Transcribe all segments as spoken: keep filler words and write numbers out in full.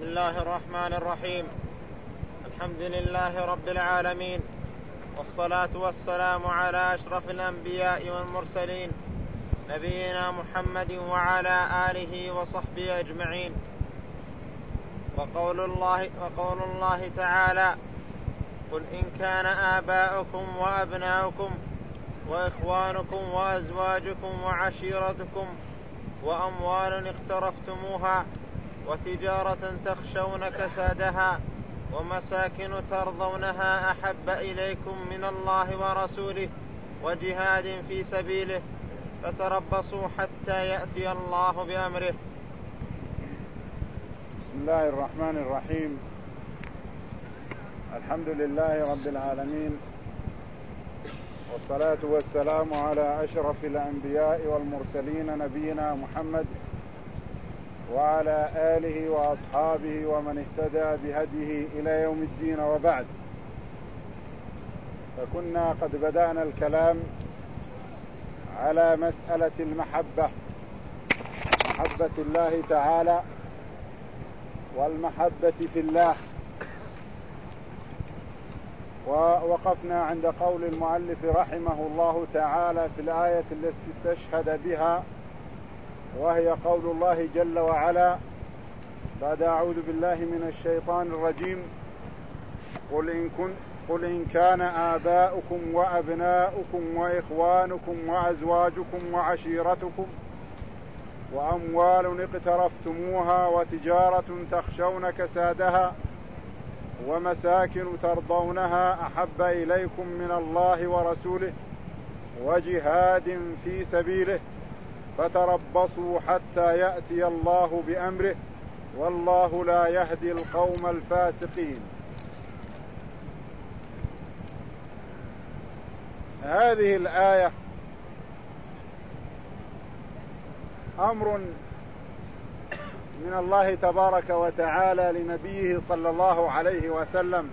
بسم الله الرحمن الرحيم. الحمد لله رب العالمين، والصلاة والسلام على أشرف الأنبياء والمرسلين، نبينا محمد وعلى آله وصحبه أجمعين. وقول الله, وقول الله تعالى: قل إن كان آباؤكم وأبناؤكم وإخوانكم وأزواجكم وعشيرتكم وأموال اقترفتموها وتجارة تخشون كسادها ومساكن ترضونها أحب إليكم من الله ورسوله وجهاد في سبيله فتربصوا حتى يأتي الله بأمره. بسم الله الرحمن الرحيم. الحمد لله رب العالمين، والصلاة والسلام على أشرف الأنبياء والمرسلين نبينا محمد وعلى آله وأصحابه ومن اهتدى بهديه إلى يوم الدين، وبعد. فكنا قد بدأنا الكلام على مسألة المحبة، محبة الله تعالى والمحبة في الله، ووقفنا عند قول المؤلف رحمه الله تعالى في الآية التي استشهد بها، وهي قول الله جل وعلا بعد أعوذ بالله من الشيطان الرجيم: قل إن, كن قل إن كان آباؤكم وأبناؤكم وإخوانكم وأزواجكم وعشيرتكم وأموال اقترفتموها وتجارة تخشون كسادها ومساكن ترضونها أحب إليكم من الله ورسوله وجهاد في سبيله فتربصوا حتى يأتي الله بأمره والله لا يهدي القوم الفاسقين. هذه الآية أمر من الله تبارك وتعالى لنبيه صلى الله عليه وسلم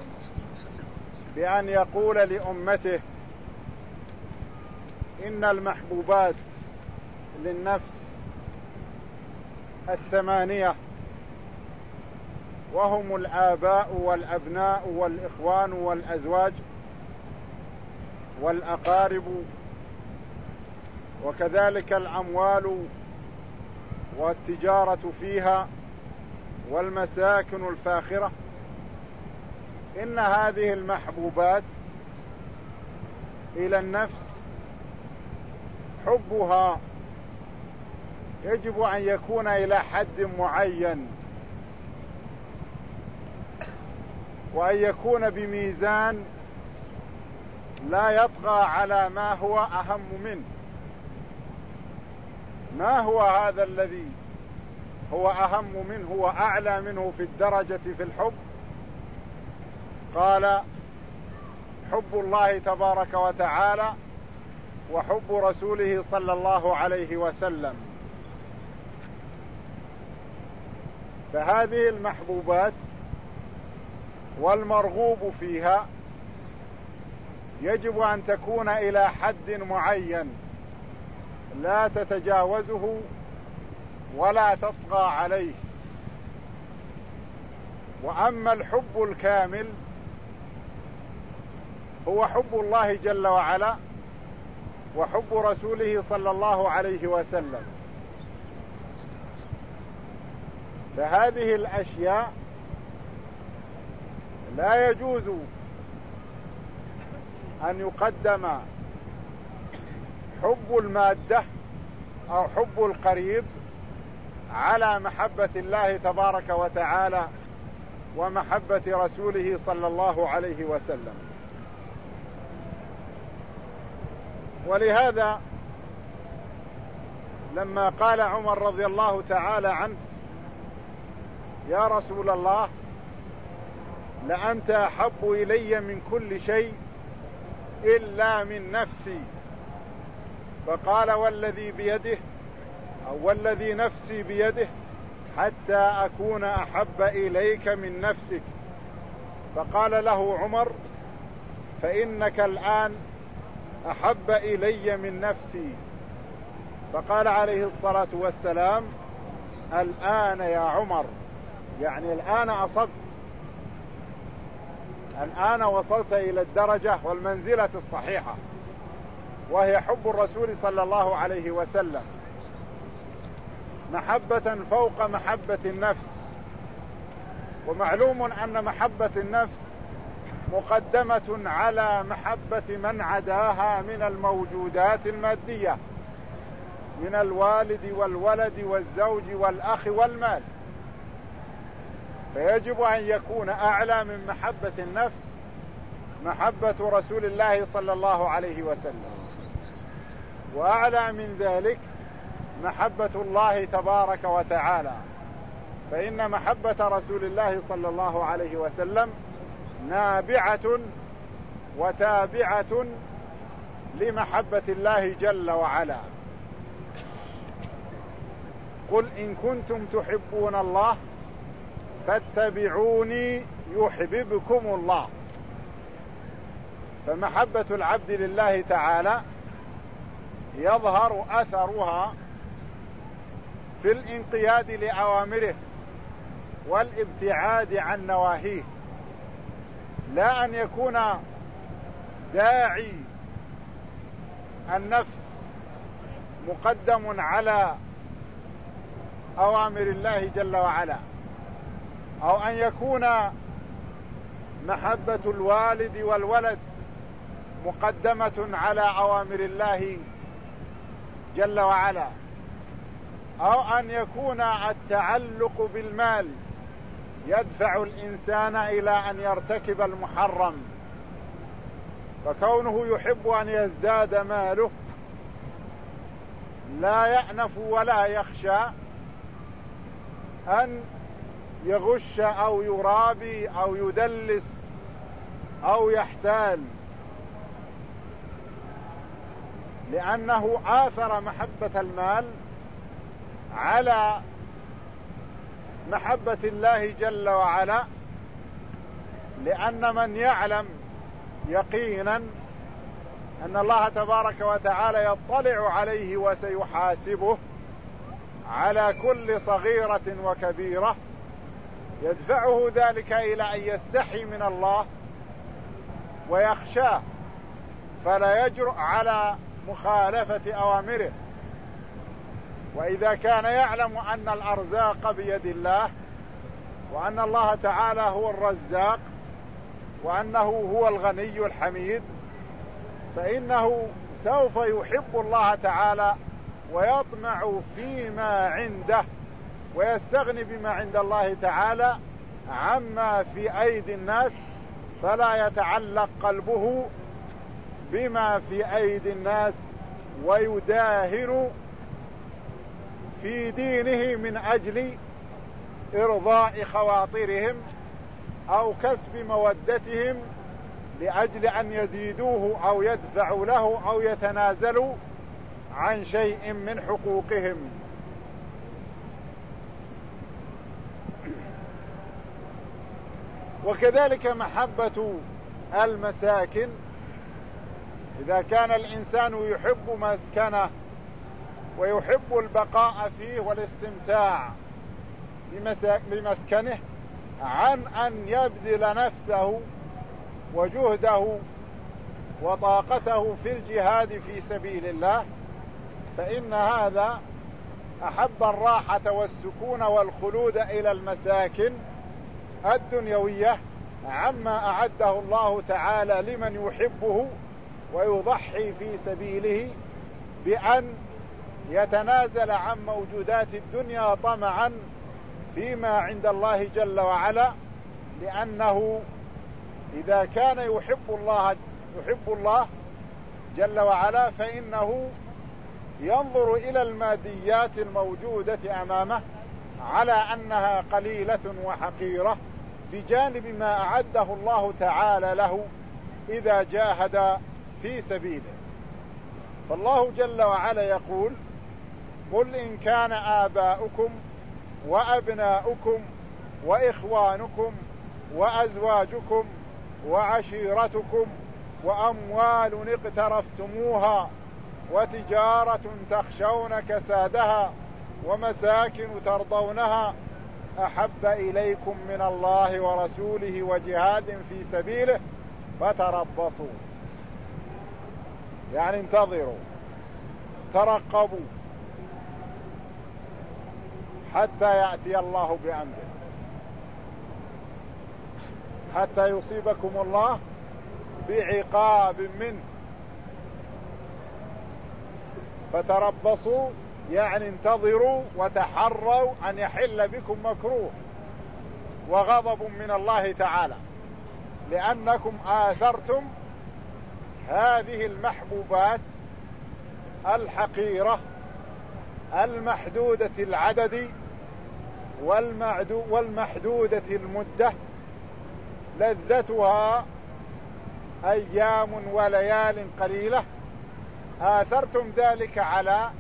بأن يقول لأمته: إن المحبوبات للنفس الثمانية، وهم الآباء والأبناء والإخوان والأزواج والأقارب، وكذلك الأموال والتجارة فيها والمساكن الفاخرة. إن هذه المحبوبات إلى النفس حبها يجب أن يكون إلى حد معين، وأن يكون بميزان لا يطغى على ما هو أهم منه. ما هو هذا الذي هو أهم منه وأعلى منه في الدرجة في الحب؟ قال: حب الله تبارك وتعالى وحب رسوله صلى الله عليه وسلم. فهذه المحبوبات والمرغوب فيها يجب أن تكون إلى حد معين لا تتجاوزه ولا تطغى عليه. وأما الحب الكامل هو حب الله جل وعلا وحب رسوله صلى الله عليه وسلم. فهذه الأشياء لا يجوز أن يقدم حب المادة أو حب القريب على محبة الله تبارك وتعالى ومحبة رسوله صلى الله عليه وسلم. ولهذا لما قال عمر رضي الله تعالى عنه: يا رسول الله، لأنت أحب إلي من كل شيء إلا من نفسي، فقال: والذي بيده أو والذي نفسي بيده حتى أكون أحب إليك من نفسك. فقال له عمر: فإنك الآن أحب إلي من نفسي. فقال عليه الصلاة والسلام: الآن يا عمر يعني الآن أصبت، الآن وصلت إلى الدرجة والمنزلة الصحيحة، وهي حب الرسول صلى الله عليه وسلم محبة فوق محبة النفس. ومعلوم أن محبة النفس مقدمة على محبة من عداها من الموجودات المادية، من الوالد والولد والزوج والأخ والمال، فيجب أن يكون أعلى من محبة النفس محبة رسول الله صلى الله عليه وسلم، وأعلى من ذلك محبة الله تبارك وتعالى، فإن محبة رسول الله صلى الله عليه وسلم نابعة وتابعة لمحبة الله جل وعلا. قل إن كنتم تحبون الله فاتبعوني يحببكم الله. فمحبة العبد لله تعالى يظهر أثرها في الانقياد لأوامره والابتعاد عن نواهيه، لا أن يكون داعي النفس مقدم على أوامر الله جل وعلا، أو أن يكون محبة الوالد والولد مقدمة على أوامر الله جل وعلا، أو أن يكون التعلق بالمال يدفع الإنسان إلى أن يرتكب المحرم، فكونه يحب أن يزداد ماله لا يأنف ولا يخشى أن يغش أو يرابي أو يدلس أو يحتال، لأنه آثر محبة المال على محبة الله جل وعلا، لأن من يعلم يقينا أن الله تبارك وتعالى يطلع عليه وسيحاسبه على كل صغيرة وكبيرة، يدفعه ذلك إلى أن يستحي من الله ويخشاه، فلا يجرؤ على مخالفة أوامره. وإذا كان يعلم أن الأرزاق بيد الله، وأن الله تعالى هو الرزاق، وأنه هو الغني الحميد، فإنه سوف يحب الله تعالى ويطمع فيما عنده، ويستغني بما عند الله تعالى عما في أيدي الناس، فلا يتعلق قلبه بما في أيدي الناس ويداهن في دينه من أجل إرضاء خواطرهم أو كسب مودتهم، لأجل أن يزيدوه أو يدفعوا له أو يتنازلوا عن شيء من حقوقهم. وكذلك محبة المساكن، إذا كان الإنسان يحب مسكنه ويحب البقاء فيه والاستمتاع بمسكنه عن أن يبذل نفسه وجهده وطاقته في الجهاد في سبيل الله، فإن هذا أحب الراحة والسكون والخلود إلى المساكن الدنيوية عما أعده الله تعالى لمن يحبه ويضحي في سبيله بأن يتنازل عن موجودات الدنيا طمعا فيما عند الله جل وعلا، لأنه إذا كان يحب الله يحب الله جل وعلا فإنه ينظر إلى الماديات الموجودة أمامه على أنها قليلة وحقيرة بجانب ما أعده الله تعالى له إذا جاهد في سبيله. فالله جل وعلا يقول: قل إن كان آباؤكم وأبناؤكم وإخوانكم وأزواجكم وعشيرتكم وأموال اقترفتموها وتجارة تخشون كسادها ومساكن ترضونها أحب إليكم من الله ورسوله وجهاد في سبيله فتربصوا، يعني انتظروا ترقبوا حتى يأتي الله بأمره، حتى يصيبكم الله بعقاب منه. فتربصوا يعني انتظروا وتحروا أن يحل بكم مكروه وغضب من الله تعالى، لأنكم آثرتم هذه المحبوبات الحقيرة المحدودة العدد والمحدودة المدة، لذتها أيام وليال قليلة، آثرتم ذلك على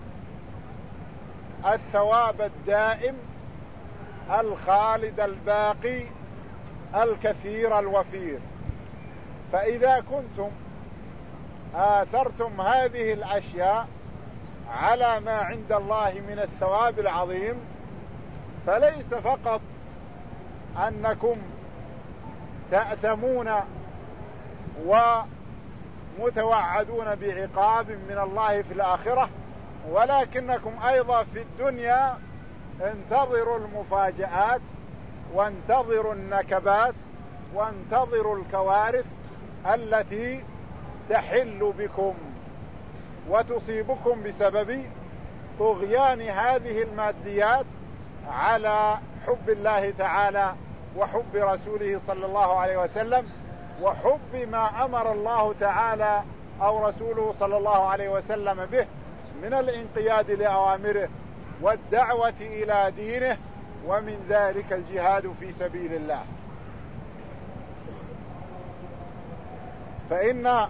الثواب الدائم الخالد الباقي الكثير الوفير. فإذا كنتم آثرتم هذه الأشياء على ما عند الله من الثواب العظيم، فليس فقط أنكم تأثمون ومتوعدون بعقاب من الله في الآخرة، ولكنكم أيضا في الدنيا انتظروا المفاجآت وانتظروا النكبات وانتظروا الكوارث التي تحل بكم وتصيبكم بسبب طغيان هذه الماديات على حب الله تعالى وحب رسوله صلى الله عليه وسلم وحب ما أمر الله تعالى أو رسوله صلى الله عليه وسلم به من الانقياد لأوامره والدعوة إلى دينه، ومن ذلك الجهاد في سبيل الله. فإن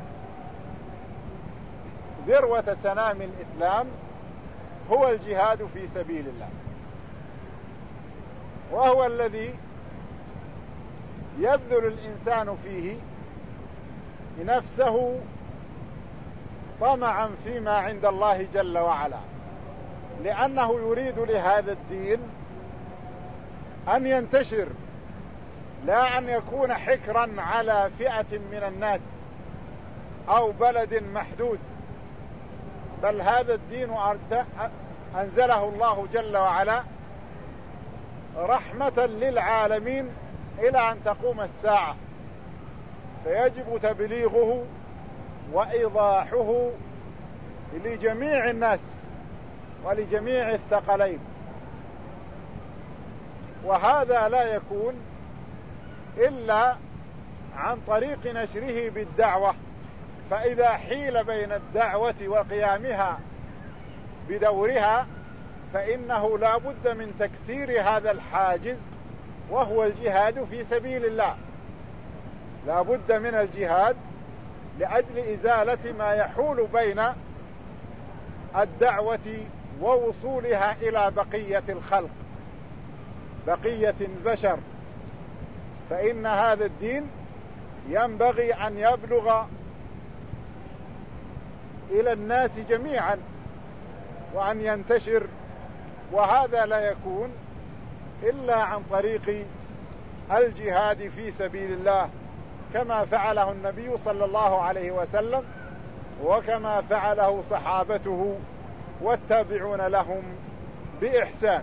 ذروة سنام الإسلام هو الجهاد في سبيل الله، وهو الذي يبذل الإنسان فيه نفسه طمعا فيما عند الله جل وعلا، لأنه يريد لهذا الدين أن ينتشر، لا أن يكون حكرا على فئة من الناس أو بلد محدود، بل هذا الدين أنزله الله جل وعلا رحمة للعالمين إلى أن تقوم الساعة، فيجب تبليغه وإيضاحه لجميع الناس ولجميع الثقلين، وهذا لا يكون إلا عن طريق نشره بالدعوة. فإذا حيل بين الدعوة وقيامها بدورها فإنه لا بد من تكسير هذا الحاجز، وهو الجهاد في سبيل الله. لا بد من الجهاد لأجل إزالة ما يحول بين الدعوة ووصولها إلى بقية الخلق، بقية البشر. فإن هذا الدين ينبغي أن يبلغ إلى الناس جميعا وأن ينتشر، وهذا لا يكون إلا عن طريق الجهاد في سبيل الله، كما فعله النبي صلى الله عليه وسلم وكما فعله صحابته والتابعون لهم بإحسان.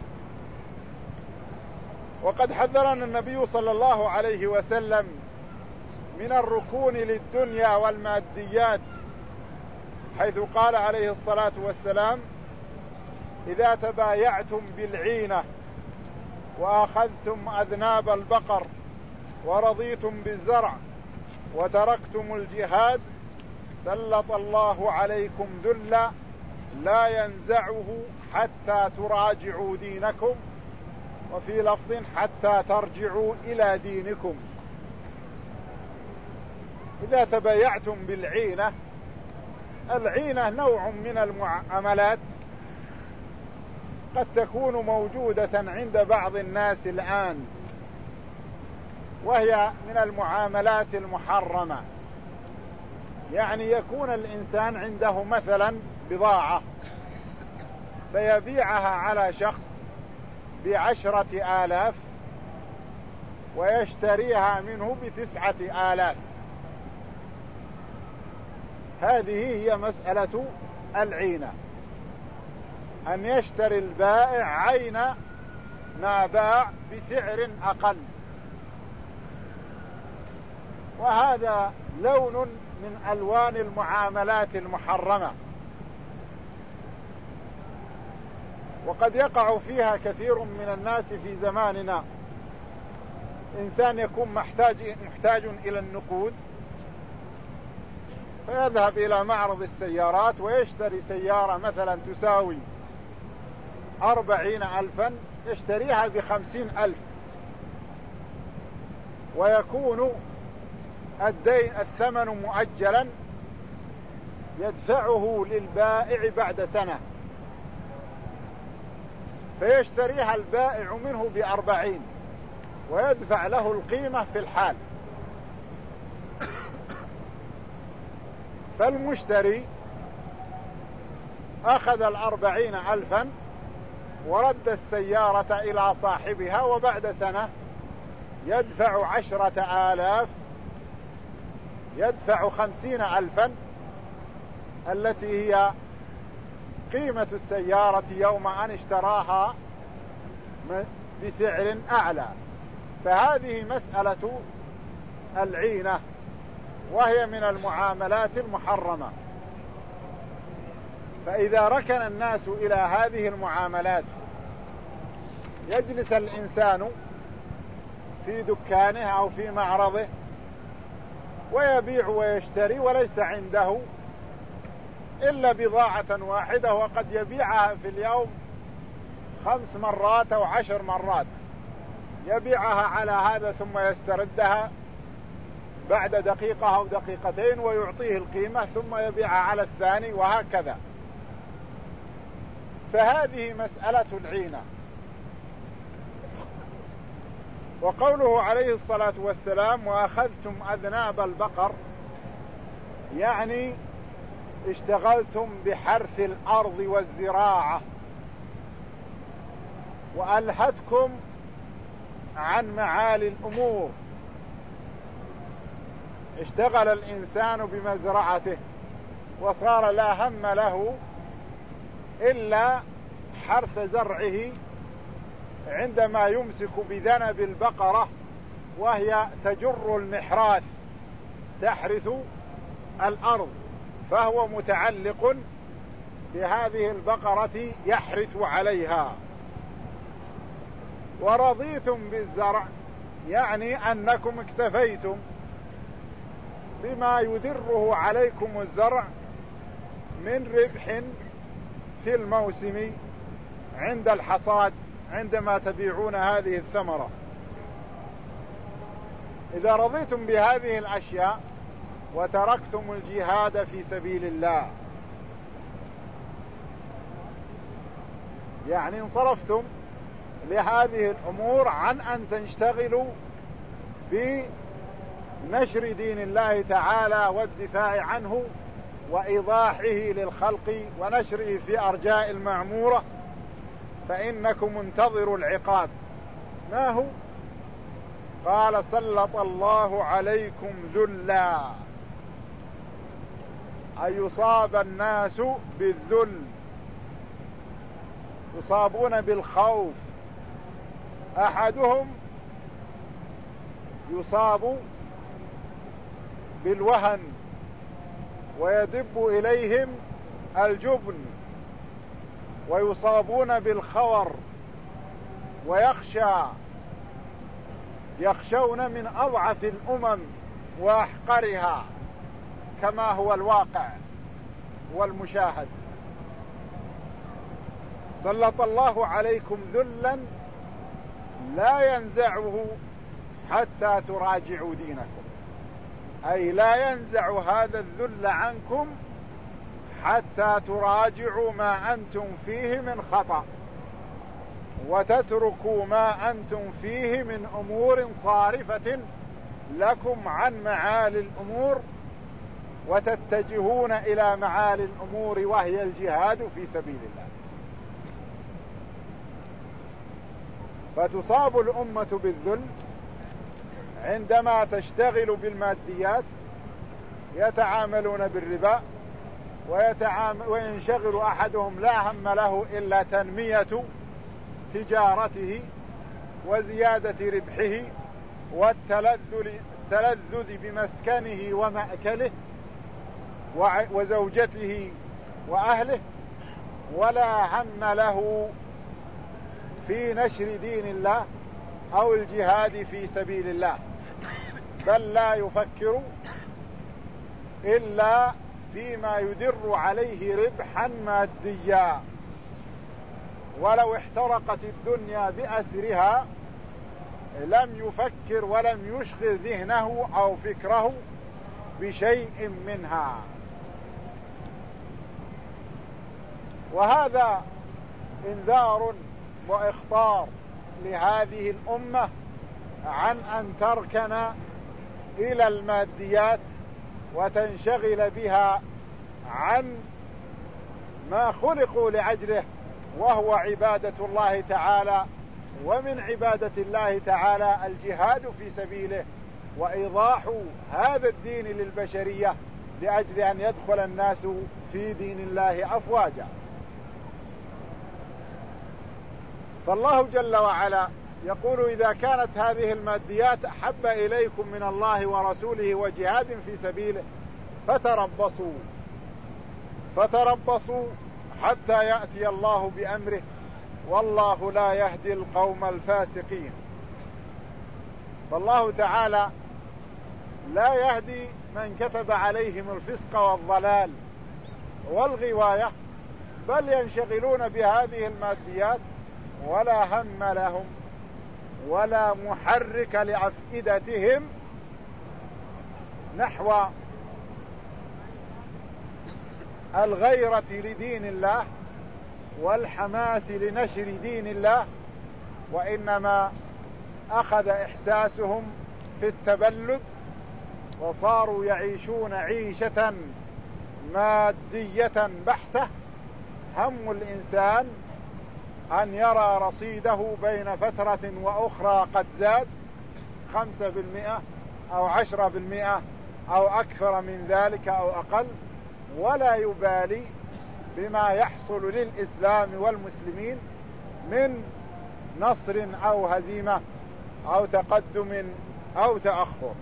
وقد حذرنا النبي صلى الله عليه وسلم من الركون للدنيا والماديات، حيث قال عليه الصلاة والسلام: إذا تبايعتم بالعينة وأخذتم أذناب البقر ورضيتم بالزرع وتركتم الجهاد سلط الله عليكم ذلا لا ينزعه حتى تراجعوا دينكم، وفي لفظ حتى ترجعوا إلى دينكم. إذا تبايعتم بالعينة، العينة نوع من المعاملات قد تكون موجودة عند بعض الناس الآن، وهي من المعاملات المحرمة. يعني يكون الإنسان عنده مثلا بضاعة فيبيعها على شخص بعشرة آلاف ويشتريها منه بتسعة آلاف. هذه هي مسألة العينة، أن يشتري البائع عين ما باع بسعر أقل، وهذا لون من ألوان المعاملات المحرمة، وقد يقع فيها كثير من الناس في زماننا. إنسان يكون محتاج, محتاج إلى النقود فيذهب إلى معرض السيارات ويشتري سيارة مثلا تساوي أربعين ألفا، يشتريها بخمسين ألف، ويكون الدين الثمن مؤجلا يدفعه للبائع بعد سنة، فيشتريها البائع منه بأربعين ويدفع له القيمة في الحال. فالمشتري أخذ الأربعين ألفا ورد السيارة إلى صاحبها، وبعد سنة يدفع عشرة آلاف، يدفع خمسين ألفا التي هي قيمة السيارة يوم أن اشتراها بسعر أعلى. فهذه مسألة العينة، وهي من المعاملات المحرمة. فإذا ركن الناس إلى هذه المعاملات يجلس الإنسان في دكانه أو في معرضه ويبيع ويشتري وليس عنده إلا بضاعة واحدة، وقد يبيعها في اليوم خمس مرات أو عشر مرات، يبيعها على هذا ثم يستردها بعد دقيقة أو دقيقتين ويعطيه القيمة ثم يبيعها على الثاني، وهكذا. فهذه مسألة العينة. وقوله عليه الصلاة والسلام وأخذتم أذناب البقر، يعني اشتغلتم بحرث الأرض والزراعة وألهتكم عن معالي الأمور. اشتغل الإنسان بمزرعته وصار لا هم له إلا حرث زرعه، عندما يمسك بذنب البقرة وهي تجر المحراث تحرث الأرض، فهو متعلق بهذه البقرة يحرث عليها. ورضيتم بالزرع، يعني أنكم اكتفيتم بما يدره عليكم الزرع من ربح في الموسم عند الحصاد، عندما تبيعون هذه الثمرة. إذا رضيتم بهذه الأشياء وتركتم الجهاد في سبيل الله، يعني انصرفتم لهذه الأمور عن أن تشتغلوا بنشر دين الله تعالى والدفاع عنه وإيضاحه للخلق ونشره في أرجاء المعمورة، فإنكم انتظروا العقاب. ما هو؟ قال سلط الله عليكم ذلا، أي يصاب الناس بالذل، يصابون بالخوف. أحدهم يصاب بالوهن ويدب إليهم الجبن، ويصابون بالخور ويخشى، يخشون من أضعف الأمم وأحقرها كما هو الواقع والمشاهد. سلط الله عليكم ذلا لا ينزعه حتى تراجعوا دينكم، أي لا ينزع هذا الذل عنكم حتى تراجعوا ما أنتم فيه من خطأ، وتتركوا ما أنتم فيه من أمور صارفة لكم عن معالي الأمور، وتتجهون إلى معالي الأمور، وهي الجهاد في سبيل الله. فتصاب الأمة بالذل عندما تشتغل بالماديات، يتعاملون بالربا ويتعامل وينشغل أحدهم لا هم له إلا تنمية تجارته وزيادة ربحه والتلذذ بمسكنه ومأكله وزوجته وأهله، ولا هم له في نشر دين الله أو الجهاد في سبيل الله، بل لا يفكر إلا فيما يدر عليه ربحا ماديا، ولو احترقت الدنيا بأسرها لم يفكر ولم يشغل ذهنه أو فكره بشيء منها. وهذا انذار وإخطار لهذه الأمة عن أن تركن إلى الماديات وتنشغل بها عن ما خلقوا لأجله، وهو عبادة الله تعالى. ومن عبادة الله تعالى الجهاد في سبيله وإيضاح هذا الدين للبشرية لأجل أن يدخل الناس في دين الله أفواجا. فالله جل وعلا يقول: إذا كانت هذه الماديات أحب إليكم من الله ورسوله وجهاد في سبيله فتربصوا فتربصوا حتى يأتي الله بأمره، والله لا يهدي القوم الفاسقين. فالله تعالى لا يهدي من كتب عليهم الفسق والضلال والغواية، بل ينشغلون بهذه الماديات ولا هم لهم ولا محرك لأفئدتهم نحو الغيرة لدين الله والحماس لنشر دين الله، وإنما أخذ إحساسهم في التبلد، وصاروا يعيشون عيشة مادية بحتة. هم الإنسان أن يرى رصيده بين فترة وأخرى قد زاد خمسة بالمئة أو عشرة بالمئة أو أكثر من ذلك أو أقل، ولا يبالي بما يحصل للإسلام والمسلمين من نصر أو هزيمة أو تقدم أو تأخر.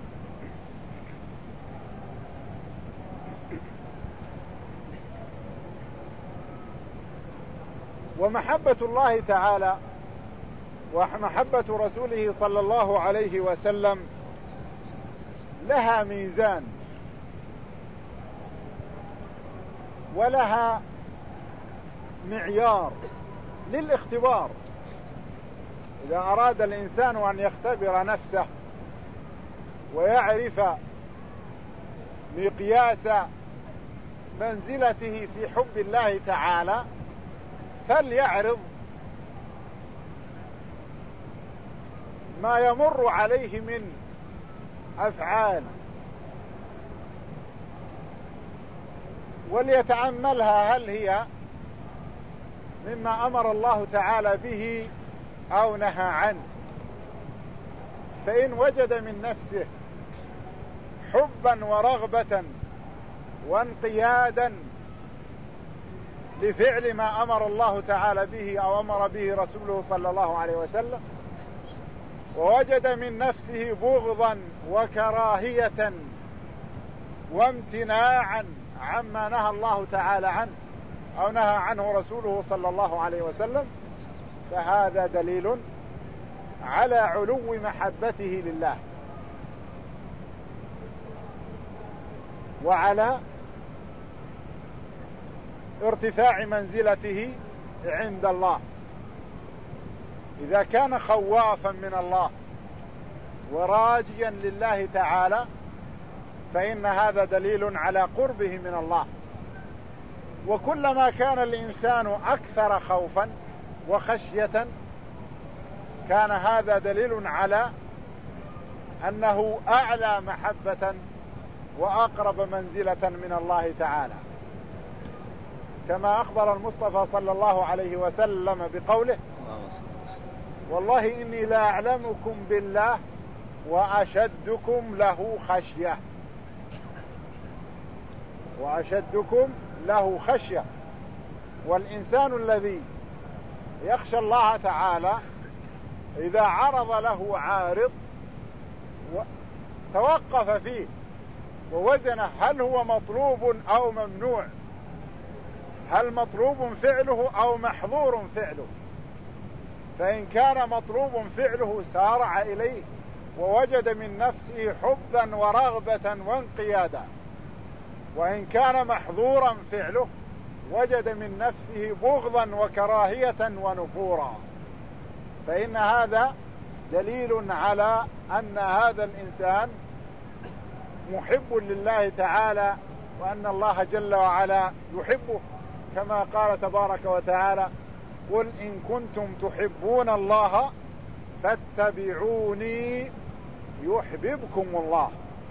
ومحبة الله تعالى ومحبة رسوله صلى الله عليه وسلم لها ميزان ولها معيار للاختبار. إذا أراد الإنسان أن يختبر نفسه ويعرف مقياس منزلته في حب الله تعالى فليعرض ما يمر عليه من أفعال وليتأملها، هل هي مما أمر الله تعالى به أو نهى عنه. فإن وجد من نفسه حبا ورغبة وانقيادا لفعل ما أمر الله تعالى به أو أمر به رسوله صلى الله عليه وسلم، ووجد من نفسه بغضا وكراهية وامتناعا عما نهى الله تعالى عنه أو نهى عنه رسوله صلى الله عليه وسلم، فهذا دليل على علو محبته لله وعلى ارتفاع منزلته عند الله. إذا كان خوافا من الله وراجيا لله تعالى فإن هذا دليل على قربه من الله. وكلما كان الإنسان أكثر خوفا وخشية كان هذا دليل على أنه أعلى محبة وأقرب منزلة من الله تعالى، كما أخبر المصطفى صلى الله عليه وسلم بقوله: والله إني لا أعلمكم بالله وأشدكم له خشية، وأشدكم له خشية. والإنسان الذي يخشى الله تعالى إذا عرض له عارض توقف فيه ووزنه هل هو مطلوب أو ممنوع، هل مطلوب فعله أو محظور فعله، فإن كان مطلوب فعله سارع إليه ووجد من نفسه حبا ورغبة وانقيادا، وإن كان محظورا فعله وجد من نفسه بغضا وكراهية ونفورا. فإن هذا دليل على أن هذا الإنسان محب لله تعالى، وأن الله جل وعلا يحبه، كما قال تبارك وتعالى: قل إن كنتم تحبون الله فاتبعوني يحببكم الله.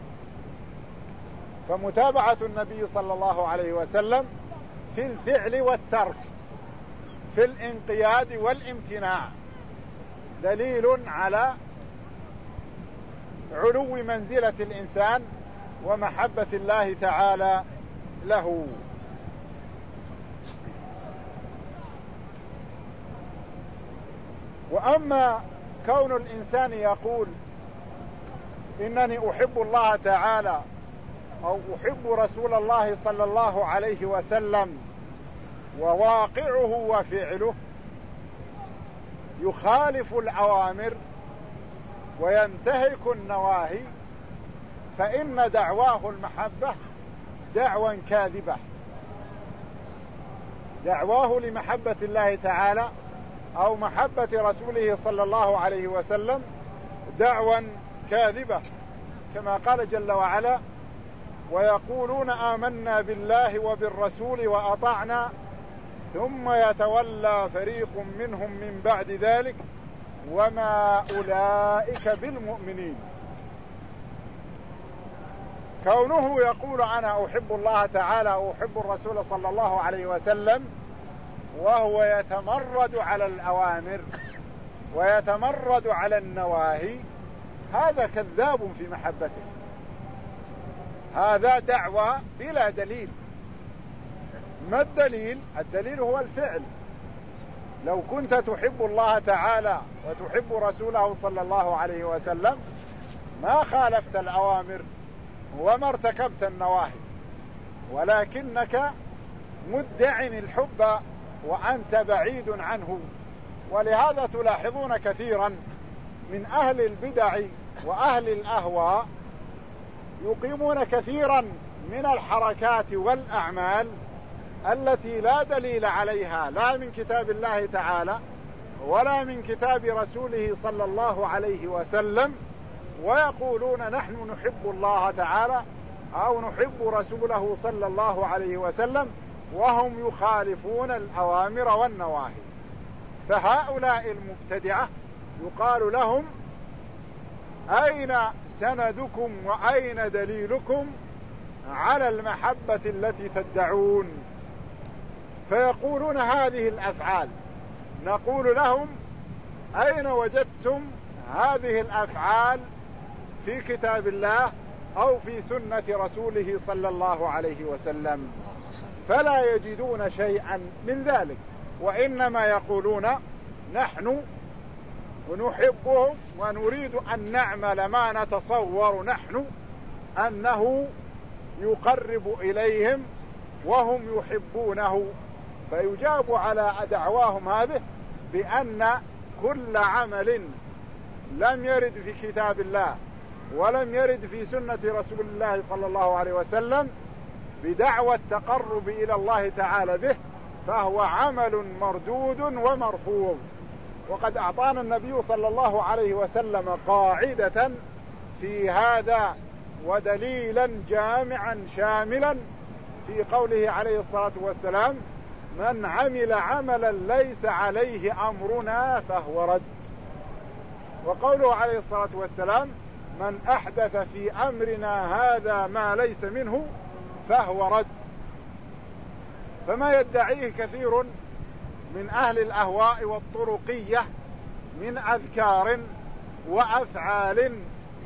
فمتابعة النبي صلى الله عليه وسلم في الفعل والترك، في الانقياد والامتناع، دليل على علو منزلة الإنسان ومحبة الله تعالى له. وأما كون الإنسان يقول إنني أحب الله تعالى أو أحب رسول الله صلى الله عليه وسلم وواقعه وفعله يخالف الأوامر وينتهك النواهي، فإن دعواه المحبة دعوى كاذبة، دعواه لمحبة الله تعالى أو محبة رسوله صلى الله عليه وسلم دعوى كاذبة، كما قال جل وعلا: ويقولون آمنا بالله وبالرسول وأطعنا ثم يتولى فريق منهم من بعد ذلك وما أولئك بالمؤمنين. كونه يقول أنا أحب الله تعالى وأحب الرسول صلى الله عليه وسلم وهو يتمرد على الأوامر ويتمرد على النواهي، هذا كذاب في محبته، هذا دعوى بلا دليل. ما الدليل؟ الدليل هو الفعل. لو كنت تحب الله تعالى وتحب رسوله صلى الله عليه وسلم ما خالفت الأوامر وما ارتكبت النواهي، ولكنك مدع الحب وأنت بعيد عنه. ولهذا تلاحظون كثيرا من أهل البدع وأهل الأهواء يقيمون كثيرا من الحركات والأعمال التي لا دليل عليها لا من كتاب الله تعالى ولا من كتاب رسوله صلى الله عليه وسلم، ويقولون نحن نحب الله تعالى أو نحب رسوله صلى الله عليه وسلم، وهم يخالفون الأوامر والنواهي. فهؤلاء المبتدعة يقال لهم: أين سندكم وأين دليلكم على المحبة التي تدعون؟ فيقولون هذه الأفعال، نقول لهم: أين وجدتم هذه الأفعال في كتاب الله أو في سنة رسوله صلى الله عليه وسلم؟ فلا يجدون شيئا من ذلك، وإنما يقولون نحن نحبهم ونريد أن نعمل ما نتصور نحن أنه يقرب إليهم وهم يحبونه. فيجاب على دعواهم هذه بأن كل عمل لم يرد في كتاب الله ولم يرد في سنة رسول الله صلى الله عليه وسلم بدعوى التقرب إلى الله تعالى به فهو عمل مردود ومرفوض. وقد أعطانا النبي صلى الله عليه وسلم قاعدة في هذا ودليلا جامعا شاملا في قوله عليه الصلاة والسلام: من عمل عملا ليس عليه أمرنا فهو رد. وقوله عليه الصلاة والسلام: من أحدث في أمرنا هذا ما ليس منه فهو رد. فما يدعيه كثير من أهل الأهواء والطرقية من أذكار وأفعال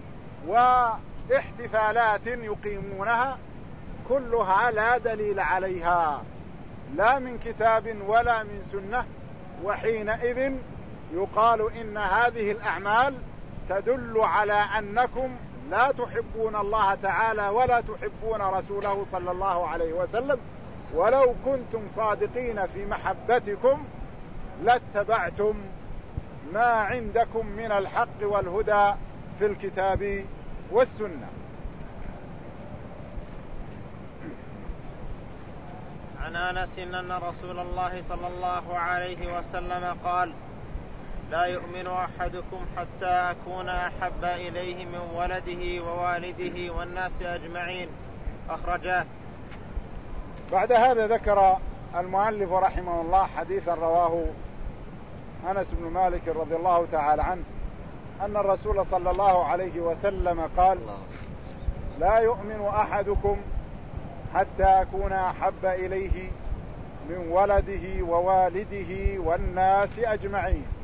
واحتفالات يقيمونها كلها لا دليل عليها لا من كتاب ولا من سنة، وحينئذ يقال إن هذه الأعمال تدل على أنكم لا تحبون الله تعالى ولا تحبون رسوله صلى الله عليه وسلم، ولو كنتم صادقين في محبتكم لاتبعتم ما عندكم من الحق والهدى في الكتاب والسنة. عن أنس أن رسول الله صلى الله عليه وسلم قال: لا يؤمن أحدكم حتى أكون أحب إليه من ولده ووالده والناس أجمعين، أخرجاه. بعد هذا ذكر المؤلف رحمه الله حديثا رواه أنس بن مالك رضي الله تعالى عنه أن الرسول صلى الله عليه وسلم قال: لا يؤمن أحدكم حتى أكون أحب إليه من ولده ووالده والناس أجمعين.